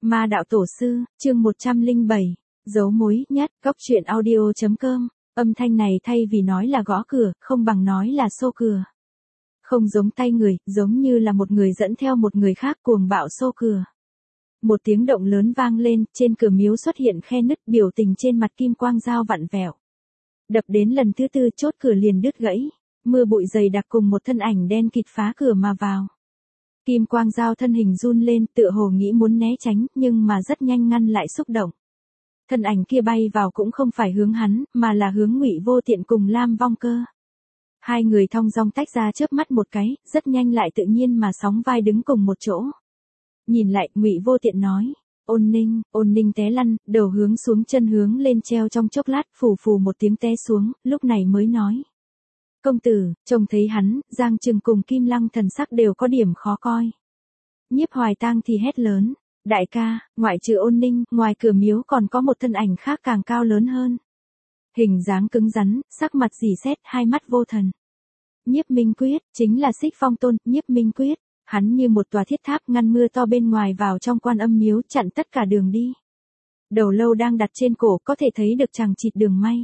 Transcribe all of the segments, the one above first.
Ma đạo tổ sư, chương 107, dấu mối nhất, góc truyện audio.com, âm thanh này thay vì nói là gõ cửa, không bằng nói là xô cửa. Không giống tay người, giống như là một người dẫn theo một người khác cuồng bạo xô cửa. Một tiếng động lớn vang lên, trên cửa miếu xuất hiện khe nứt, biểu tình trên mặt Kim Quang Dao vặn vẹo. Đập đến lần thứ tư chốt cửa liền đứt gãy, mưa bụi dày đặc cùng một thân ảnh đen kịt phá cửa mà vào. Kim Quang Dao thân hình run lên, tựa hồ nghĩ muốn né tránh, nhưng mà rất nhanh ngăn lại xúc động. Thân ảnh kia bay vào cũng không phải hướng hắn, mà là hướng Ngụy Vô Tiện cùng Lam Vong Cơ. Hai người thong dong tách ra chớp mắt một cái, rất nhanh lại tự nhiên mà sóng vai đứng cùng một chỗ. Nhìn lại, Ngụy Vô Tiện nói, Ôn Ninh té lăn, đầu hướng xuống chân hướng lên treo trong chốc lát, phù phù một tiếng té xuống, lúc này mới nói. Công tử, trông thấy hắn, Giang Trừng cùng Kim Lăng thần sắc đều có điểm khó coi. Nhiếp Hoài Tang thì hét lớn, đại ca, ngoại trừ Ôn Ninh, ngoài cửa miếu còn có một thân ảnh khác càng cao lớn hơn. Hình dáng cứng rắn, sắc mặt rỉ sét, hai mắt vô thần. Nhiếp Minh Quyết, chính là Xích Phong Tôn, Nhiếp Minh Quyết, hắn như một tòa thiết tháp ngăn mưa to bên ngoài vào trong Quan Âm miếu, chặn tất cả đường đi. Đầu lâu đang đặt trên cổ, có thể thấy được chằng chịt đường may.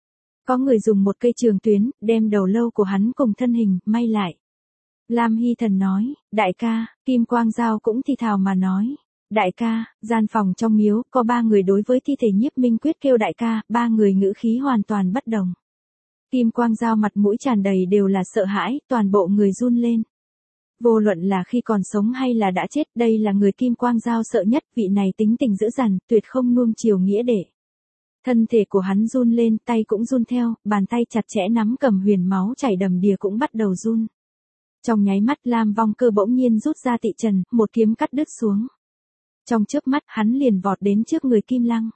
Có người dùng một cây trường tuyến, đem đầu lâu của hắn cùng thân hình, may lại. Lam Hy Thần nói, đại ca, Kim Quang Dao cũng thì thào mà nói. Đại ca, gian phòng trong miếu, có 3 người đối với thi thể Nhiếp Minh Quyết kêu đại ca, 3 người ngữ khí hoàn toàn bất đồng. Kim Quang Dao mặt mũi tràn đầy đều là sợ hãi, toàn bộ người run lên. Vô luận là khi còn sống hay là đã chết, đây là người Kim Quang Dao sợ nhất, vị này tính tình dữ dằn, tuyệt không nuông chiều nghĩa để. Thân thể của hắn run lên, tay cũng run theo, bàn tay chặt chẽ nắm cầm huyền, máu chảy đầm đìa cũng bắt đầu run. Trong nháy mắt Lam Vong Cơ bỗng nhiên rút ra tị trần, một kiếm cắt đứt xuống. Trong chớp mắt hắn liền vọt đến trước người Kim Lăng.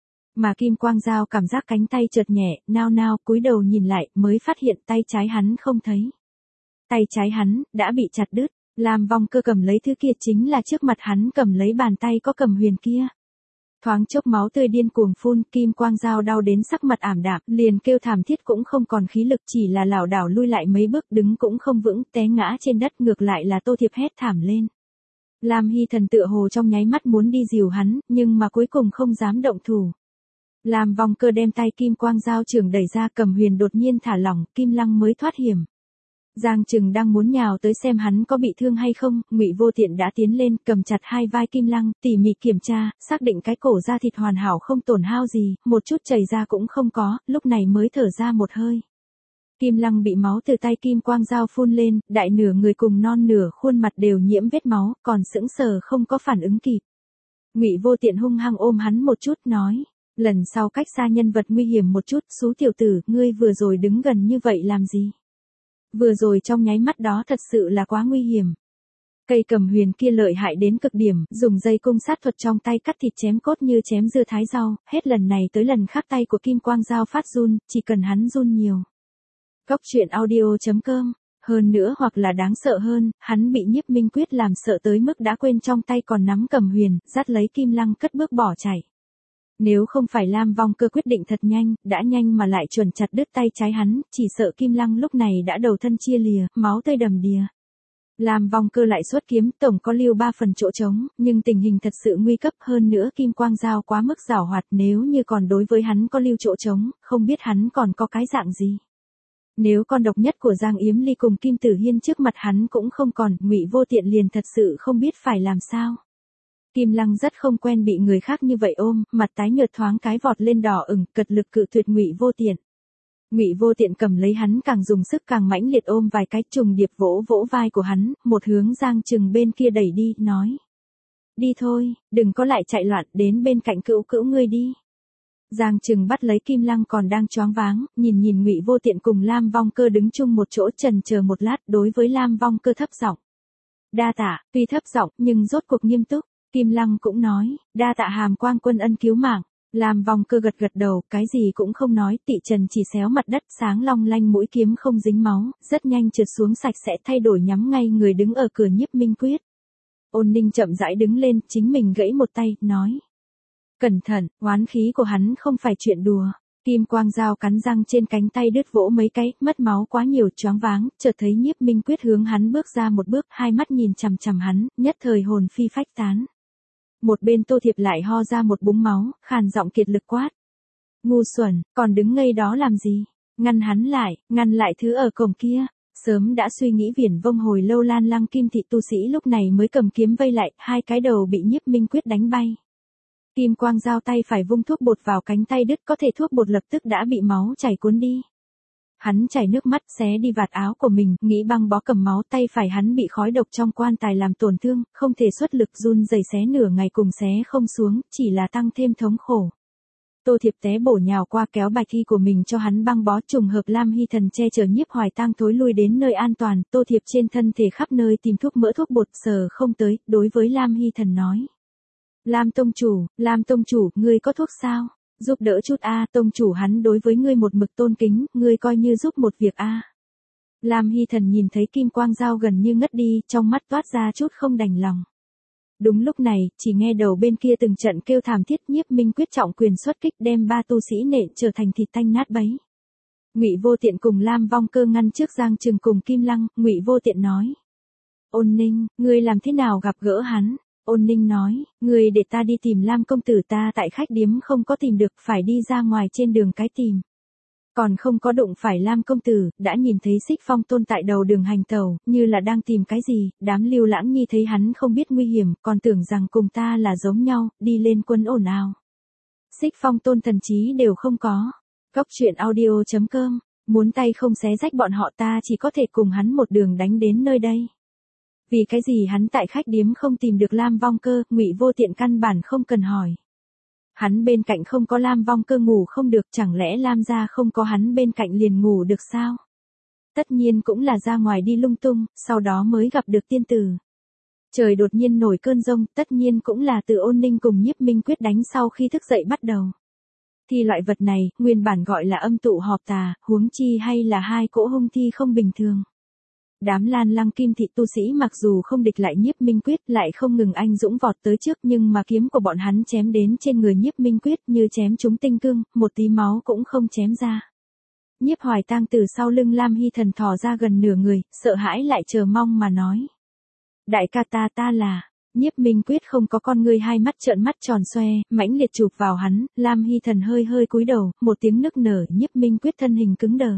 Mà Kim Quang Dao cảm giác cánh tay chợt nhẹ, nao nao, cúi đầu nhìn lại, mới phát hiện tay trái hắn không thấy. Tay trái hắn, đã bị chặt đứt, Lam Vong Cơ cầm lấy thứ kia chính là trước mặt hắn cầm lấy bàn tay có cầm huyền kia. Thoáng chốc máu tươi điên cuồng phun, Kim Quang Dao đau đến sắc mặt ảm đạm, liền kêu thảm thiết cũng không còn khí lực, chỉ là lảo đảo lui lại mấy bước, đứng cũng không vững, té ngã trên đất, ngược lại là Tô Thiệp hét thảm lên. Lam Hy Thần tựa hồ trong nháy mắt muốn đi dìu hắn, nhưng mà cuối cùng không dám động thủ. Lam Vong Cơ đem tay Kim Quang Dao trường đẩy ra, cầm huyền đột nhiên thả lỏng, Kim Lăng mới thoát hiểm. Giang Trừng đang muốn nhào tới xem hắn có bị thương hay không, Ngụy Vô Tiện đã tiến lên, cầm chặt hai vai Kim Lăng, tỉ mỉ kiểm tra, xác định cái cổ da thịt hoàn hảo không tổn hao gì, một chút chảy ra cũng không có, lúc này mới thở ra một hơi. Kim Lăng bị máu từ tay Kim Quang Dao phun lên, đại nửa người cùng non nửa khuôn mặt đều nhiễm vết máu, còn sững sờ không có phản ứng kịp. Ngụy Vô Tiện hung hăng ôm hắn một chút, nói, lần sau cách xa nhân vật nguy hiểm một chút, xú tiểu tử, ngươi vừa rồi đứng gần như vậy làm gì? Vừa rồi trong nháy mắt đó thật sự là quá nguy hiểm. Cây cầm huyền kia lợi hại đến cực điểm, dùng dây cung sát thuật trong tay cắt thịt chém cốt như chém dưa thái rau, hết lần này tới lần khác tay của Kim Quang Dao phát run, chỉ cần hắn run nhiều. Góc truyện audio.com, hơn nữa hoặc là đáng sợ hơn, hắn bị Nhiếp Minh Quyết làm sợ tới mức đã quên trong tay còn nắm cầm huyền, dắt lấy Kim Lăng cất bước bỏ chạy. Nếu không phải Lam Vong Cơ quyết định thật nhanh, đã nhanh mà lại chuẩn chặt đứt tay trái hắn, chỉ sợ Kim Lăng lúc này đã đầu thân chia lìa, máu tươi đầm đìa. Lam Vong Cơ lại xuất kiếm, tổng có lưu 3 phần chỗ trống, nhưng tình hình thật sự nguy cấp, hơn nữa Kim Quang Dao quá mức giảo hoạt, nếu như còn đối với hắn có lưu chỗ trống, không biết hắn còn có cái dạng gì. Nếu con độc nhất của Giang Yếm Ly cùng Kim Tử Hiên trước mặt hắn cũng không còn, Ngụy Vô Tiện liền thật sự không biết phải làm sao. Kim Lăng rất không quen bị người khác như vậy ôm, mặt tái nhợt thoáng cái vọt lên đỏ ửng, cật lực cự tuyệt Ngụy Vô Tiện. Ngụy Vô Tiện cầm lấy hắn càng dùng sức càng mãnh liệt ôm vài cái, trùng điệp vỗ vỗ vai của hắn, một hướng Giang Trừng bên kia đẩy đi, nói. Đi thôi, đừng có lại chạy loạn, đến bên cạnh cữu cữu ngươi đi. Giang Trừng bắt lấy Kim Lăng còn đang choáng váng, nhìn Ngụy Vô Tiện cùng Lam Vong Cơ đứng chung một chỗ, chần chờ một lát, đối với Lam Vong Cơ thấp giọng. Đa tạ, tuy thấp giọng, nhưng rốt cuộc nghiêm túc. Kim Lăng cũng nói, đa tạ Hàm Quang quân ân cứu mạng. Lam Vong Cơ gật gật đầu, cái gì cũng không nói, tị trần chỉ xéo mặt đất, sáng long lanh, mũi kiếm không dính máu, rất nhanh trượt xuống sạch sẽ, thay đổi nhắm ngay người đứng ở cửa Nhiếp Minh Quyết. Ôn Ninh chậm rãi đứng lên, chính mình gãy một tay, nói. Cẩn thận, oán khí của hắn không phải chuyện đùa. Kim Quang Dao cắn răng trên cánh tay đứt vỗ mấy cái, mất máu quá nhiều, choáng váng, chợt thấy Nhiếp Minh Quyết hướng hắn bước ra một bước, hai mắt nhìn chằm chằm hắn, nhất thời hồn phi phách tán. Một bên Tô Thiệp lại ho ra một búng máu, khàn giọng kiệt lực quát. Ngu xuẩn, còn đứng ngây đó làm gì? Ngăn hắn lại, ngăn lại thứ ở cổng kia. Sớm đã suy nghĩ viển vông hồi lâu Lan Lăng Kim thị tu sĩ lúc này mới cầm kiếm vây lại, hai cái đầu bị Nhiếp Minh Quyết đánh bay. Kim Quang Dao tay phải vung thuốc bột vào cánh tay đứt, có thể thuốc bột lập tức đã bị máu chảy cuốn đi. Hắn chảy nước mắt xé đi vạt áo của mình, nghĩ băng bó cầm máu, tay phải hắn bị khói độc trong quan tài làm tổn thương, không thể xuất lực, run rẩy xé nửa ngày cùng xé không xuống, chỉ là tăng thêm thống khổ. Tô Thiệp té bổ nhào qua kéo bạch y của mình cho hắn băng bó, trùng hợp Lam Hy Thần che chở Nhiếp Hoài Tang thối lui đến nơi an toàn, Tô Thiệp trên thân thể khắp nơi tìm thuốc mỡ thuốc bột sờ không tới, đối với Lam Hy Thần nói. Lam tông chủ, ngươi có thuốc sao? Giúp đỡ chút a, tông chủ hắn đối với ngươi một mực tôn kính, ngươi coi như giúp một việc a. Lam Hy Thần nhìn thấy Kim Quang Dao gần như ngất đi, trong mắt toát ra chút không đành lòng. Đúng lúc này, chỉ nghe đầu bên kia từng trận kêu thảm thiết, Nhiếp Minh Quyết trọng quyền xuất kích đem ba tu sĩ nện trở thành thịt tanh nát bấy. Ngụy Vô Tiện cùng Lam Vong Cơ ngăn trước Giang Trừng cùng Kim Lăng, Ngụy Vô Tiện nói. Ôn Ninh, ngươi làm thế nào gặp gỡ hắn? Ôn Ninh nói, ngươi để ta đi tìm Lam công tử, ta tại khách điếm không có tìm được, phải đi ra ngoài trên đường cái tìm. Còn không có đụng phải Lam công tử, đã nhìn thấy Xích Phong Tôn tại đầu đường hành tàu, như là đang tìm cái gì, đám Lưu Lãng Nhi thấy hắn không biết nguy hiểm, còn tưởng rằng cùng ta là giống nhau, đi lên quân ồn ào. Xích Phong Tôn thần trí đều không có. Góc truyện audio.com, muốn tay không xé rách bọn họ, ta chỉ có thể cùng hắn một đường đánh đến nơi đây. Vì cái gì hắn tại khách điếm không tìm được Lam Vong Cơ, Ngụy Vô Tiện căn bản không cần hỏi. Hắn bên cạnh không có Lam Vong Cơ ngủ không được, chẳng lẽ Lam gia không có hắn bên cạnh liền ngủ được sao? Tất nhiên cũng là ra ngoài đi lung tung, sau đó mới gặp được tiên tử. Trời đột nhiên nổi cơn giông, tất nhiên cũng là từ Ôn Ninh cùng Nhiếp Minh Quyết đánh sau khi thức dậy bắt đầu. Thì loại vật này, nguyên bản gọi là âm tụ họp tà, huống chi hay là hai cỗ hung thi không bình thường. Đám Lan Lăng Kim thị tu sĩ mặc dù không địch lại Nhiếp Minh Quyết, lại không ngừng anh dũng vọt tới trước, nhưng mà kiếm của bọn hắn chém đến trên người Nhiếp Minh Quyết như chém trúng tinh cương, một tí máu cũng không chém ra. Nhiếp Hoài Tang từ sau lưng Lam Hy Thần thò ra gần nửa người, sợ hãi lại chờ mong mà nói. Đại ca ta là. Nhiếp Minh Quyết không có con ngươi, hai mắt trợn mắt tròn xoe, mãnh liệt chụp vào hắn, Lam Hy Thần hơi hơi cúi đầu, một tiếng nức nở, Nhiếp Minh Quyết thân hình cứng đờ.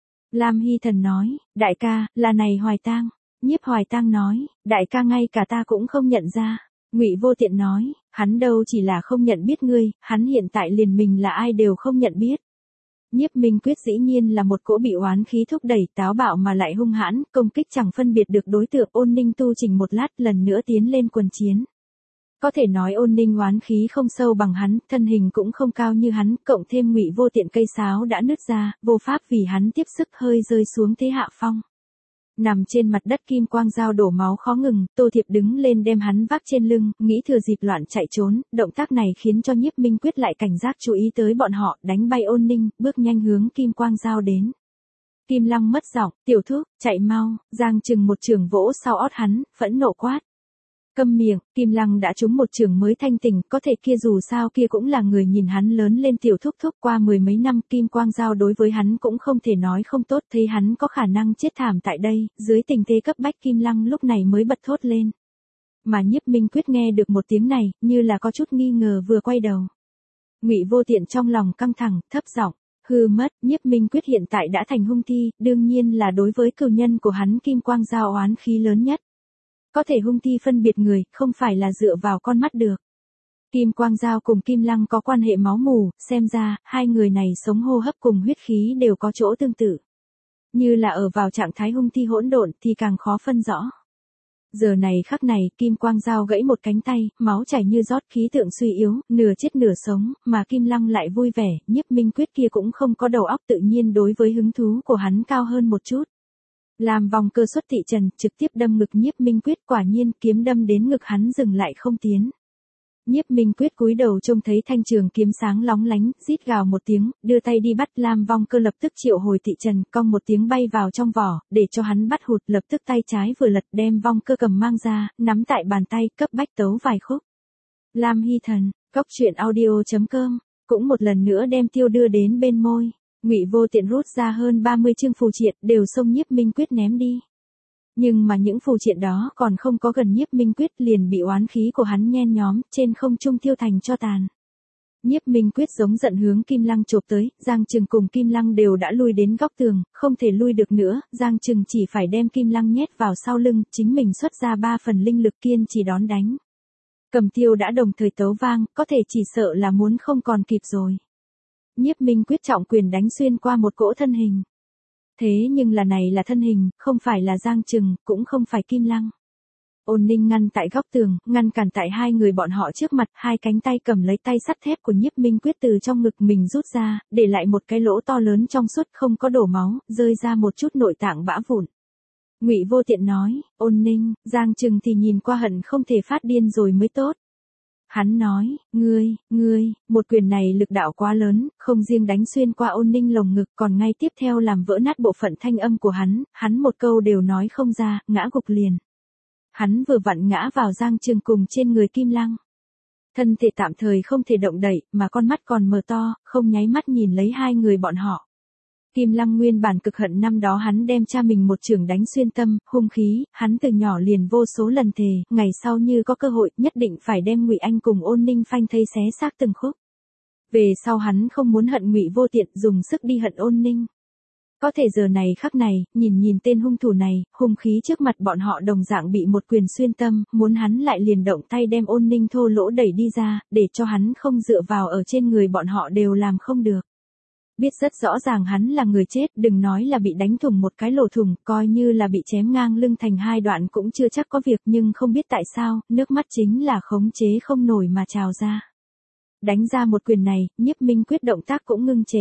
Lam Hy Thần nói, đại ca, là này Hoài Tang. Nhiếp Hoài Tang nói, đại ca ngay cả ta cũng không nhận ra. Ngụy Vô Tiện nói, hắn đâu chỉ là không nhận biết ngươi, hắn hiện tại liền mình là ai đều không nhận biết. Nhiếp Minh Quyết dĩ nhiên là một cỗ bị oán khí thúc đẩy, táo bạo mà lại hung hãn, công kích chẳng phân biệt được đối tượng. Ôn Ninh tu chỉnh một lát, lần nữa tiến lên quần chiến. Có thể nói Ôn Ninh oán khí không sâu bằng hắn, thân hình cũng không cao như hắn, cộng thêm Ngụy Vô Tiện cây sáo đã nứt ra, vô pháp vì hắn tiếp sức, hơi rơi xuống thế hạ phong. Nằm trên mặt đất Kim Quang Dao đổ máu khó ngừng, Tô Thiệp đứng lên đem hắn vác trên lưng, nghĩ thừa dịp loạn chạy trốn, động tác này khiến cho Nhiếp Minh Quyết lại cảnh giác chú ý tới bọn họ, đánh bay Ôn Ninh, bước nhanh hướng Kim Quang Dao đến. Kim Lăng mất giọng, tiểu thúc, chạy mau, Giang Trừng một chưởng vỗ sau ót hắn, phẫn nộ quát. Câm miệng, Kim Lăng đã trúng một chưởng mới thanh tỉnh, có thể kia dù sao kia cũng là người nhìn hắn lớn lên tiểu thúc thúc, qua mười mấy năm Kim Quang Dao đối với hắn cũng không thể nói không tốt, thấy hắn có khả năng chết thảm tại đây, dưới tình thế cấp bách Kim Lăng lúc này mới bật thốt lên. Mà Nhiếp Minh Quyết nghe được một tiếng này, như là có chút nghi ngờ vừa quay đầu. Ngụy Vô Tiện trong lòng căng thẳng, thấp giọng, hư mất, Nhiếp Minh Quyết hiện tại đã thành hung thi, đương nhiên là đối với cừu nhân của hắn Kim Quang Dao oán khí lớn nhất. Có thể hung thi phân biệt người, không phải là dựa vào con mắt được. Kim Quang Dao cùng Kim Lăng có quan hệ máu mủ, xem ra, hai người này sống hô hấp cùng huyết khí đều có chỗ tương tự. Như là ở vào trạng thái hung thi hỗn độn thì càng khó phân rõ. Giờ này khắc này, Kim Quang Dao gãy một cánh tay, máu chảy như rót, khí tượng suy yếu, nửa chết nửa sống, mà Kim Lăng lại vui vẻ, Nhiếp Minh Quyết kia cũng không có đầu óc, tự nhiên đối với hứng thú của hắn cao hơn một chút. Làm vòng cơ xuất thị trần, trực tiếp đâm ngực Nhiếp Minh Quyết, quả nhiên kiếm đâm đến ngực hắn dừng lại không tiến. Nhiếp Minh Quyết cúi đầu trông thấy thanh trường kiếm sáng lóng lánh, rít gào một tiếng, đưa tay đi bắt, Lam Vong Cơ lập tức triệu hồi thị trần, cong một tiếng bay vào trong vỏ, để cho hắn bắt hụt, lập tức tay trái vừa lật đem Vong Cơ cầm mang ra, nắm tại bàn tay, cấp bách tấu vài khúc. Lam Hy Thần, góc truyện audio.com, cũng một lần nữa đem tiêu đưa đến bên môi. Ngụy Vô Tiện rút ra hơn 30 chương phù triện, đều xông Nhiếp Minh Quyết ném đi. Nhưng mà những phù triện đó còn không có gần Nhiếp Minh Quyết liền bị oán khí của hắn nhen nhóm, trên không trung thiêu thành tro tàn. Nhiếp Minh Quyết giống giận hướng Kim Lăng chộp tới, Giang Trừng cùng Kim Lăng đều đã lui đến góc tường, không thể lui được nữa, Giang Trừng chỉ phải đem Kim Lăng nhét vào sau lưng, chính mình xuất ra 3 phần linh lực kiên trì đón đánh. Cầm tiêu đã đồng thời tấu vang, có thể chỉ sợ là muốn không còn kịp rồi. Nhiếp Minh Quyết trọng quyền đánh xuyên qua một cỗ thân hình. Thế nhưng là này là thân hình, không phải là Giang Trừng, cũng không phải Kim Lăng. Ôn Ninh ngăn tại góc tường, ngăn cản tại hai người bọn họ trước mặt, hai cánh tay cầm lấy tay sắt thép của Nhiếp Minh Quyết từ trong ngực mình rút ra, để lại một cái lỗ to lớn trong suốt không có đổ máu, rơi ra một chút nội tạng bã vụn. Ngụy Vô Tiện nói, Ôn Ninh, Giang Trừng thì nhìn qua hận không thể phát điên rồi mới tốt. Hắn nói, ngươi, một quyền này lực đạo quá lớn, không riêng đánh xuyên qua Ôn Ninh lồng ngực còn ngay tiếp theo làm vỡ nát bộ phận thanh âm của hắn một câu đều nói không ra, ngã gục liền. Hắn vừa vặn ngã vào Giang Trừng cùng trên người Kim Lăng. Thân thể tạm thời không thể động đậy, mà con mắt còn mở to, không nháy mắt nhìn lấy hai người bọn họ. Kim Lăng nguyên bản cực hận năm đó hắn đem cha mình một chưởng đánh xuyên tâm, hung khí, hắn từ nhỏ liền vô số lần thề, ngày sau như có cơ hội, nhất định phải đem Ngụy Anh cùng Ôn Ninh phanh thây xé xác từng khúc. Về sau hắn không muốn hận Ngụy Vô Tiện, dùng sức đi hận Ôn Ninh. Có thể giờ này khắc này, nhìn tên hung thủ này, hung khí trước mặt bọn họ đồng dạng bị một quyền xuyên tâm, muốn hắn lại liền động tay đem Ôn Ninh thô lỗ đẩy đi ra, để cho hắn không dựa vào ở trên người bọn họ đều làm không được. Biết rất rõ ràng hắn là người chết, đừng nói là bị đánh thủng một cái lỗ thủng, coi như là bị chém ngang lưng thành hai đoạn cũng chưa chắc có việc, nhưng không biết tại sao, nước mắt chính là khống chế không nổi mà trào ra. Đánh ra một quyền này, Nhiếp Minh Quyết động tác cũng ngưng trệ.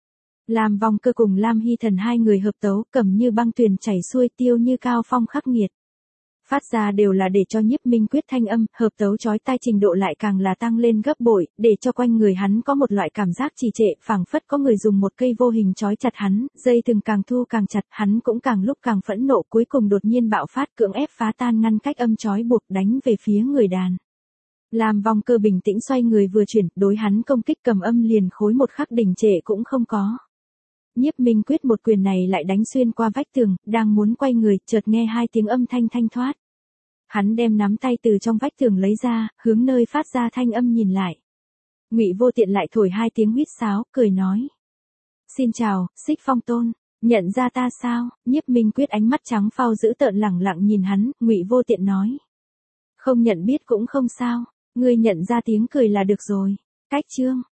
Lam Vong Cơ cùng Lam Hy Thần hai người hợp tấu, cầm như băng tuyền chảy xuôi, tiêu như cao phong khắc nghiệt. Phát ra đều là để cho Nhiếp Minh Quyết thanh âm, hợp tấu chói tai trình độ lại càng là tăng lên gấp bội, để cho quanh người hắn có một loại cảm giác trì trệ, phảng phất có người dùng một cây vô hình chói chặt hắn, dây thừng càng thu càng chặt, hắn cũng càng lúc càng phẫn nộ, cuối cùng đột nhiên bạo phát, cưỡng ép phá tan ngăn cách âm chói buộc, đánh về phía người đàn. Lam Vong Cơ bình tĩnh xoay người vừa chuyển, đối hắn công kích cầm âm liền khối một khắc đình trệ cũng không có. Nhiếp Minh Quyết một quyền này lại đánh xuyên qua vách tường, đang muốn quay người, chợt nghe hai tiếng âm thanh thanh thoát. Hắn đem nắm tay từ trong vách tường lấy ra, hướng nơi phát ra thanh âm nhìn lại. Ngụy Vô Tiện lại thổi hai tiếng huýt sáo, cười nói: "Xin chào, Xích Phong Tôn, nhận ra ta sao?" Nhiếp Minh Quyết ánh mắt trắng phao dữ tợn lẳng lặng nhìn hắn, Ngụy Vô Tiện nói: "Không nhận biết cũng không sao, ngươi nhận ra tiếng cười là được rồi." Cách chương